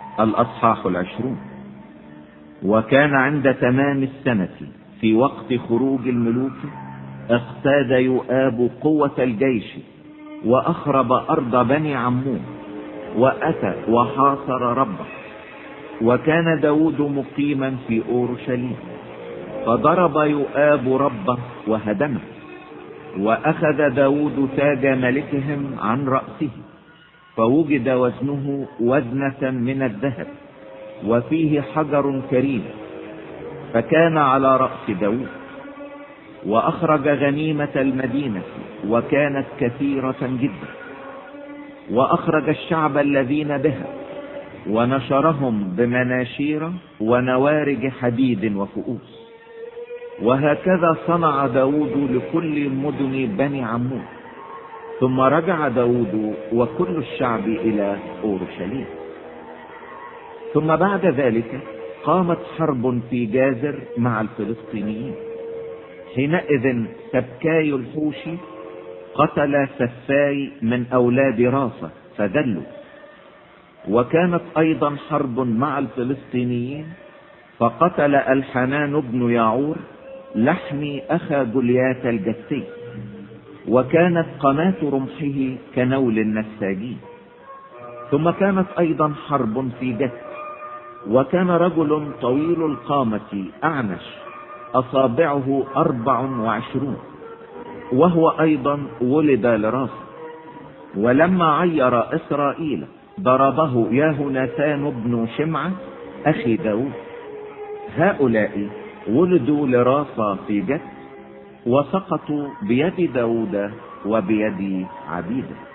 الأصحاح 20. وكان عند تمام السنة في وقت خروج الملوك اقتاد يؤاب قوة الجيش وأخرب أرض بني عمون وأتى وحاصر ربه. وكان داود مقيما في أورشليم، فضرب يؤاب ربه وهدمه. وأخذ داود تاج ملكهم عن رأسه، فوجد وزنه وزنة من الذهب وفيه حجر كريم، فكان على رأس داود. وأخرج غنيمة المدينة وكانت كثيرة جدا، وأخرج الشعب الذين بها ونشرهم بمناشير ونوارج حديد وفؤوس. وهكذا صنع داود لكل مدن بني عمون. ثم رجع داود وكل الشعب إلى أورشليم. ثم بعد ذلك قامت حرب في جازر مع الفلسطينيين. حينئذ سبكاي الحوشي قتل سفاي من أولاد رافة فذلوا. وكانت أيضا حرب مع الفلسطينيين، فقتل الحنان بن يعور لحمي أخا جليات الجسي، وكانت قناة رمحه كنول النساجين. ثم كانت أيضا حرب في جت، وكان رجل طويل القامة أعنش أصابعه 24، وهو أيضا ولد لراسه. ولما عير إسرائيل ضربه يهوناثان بن شمعة أخي داود. هؤلاء ولدوا لرافة في جت، وسقطوا بيد داود وبيد عبيده.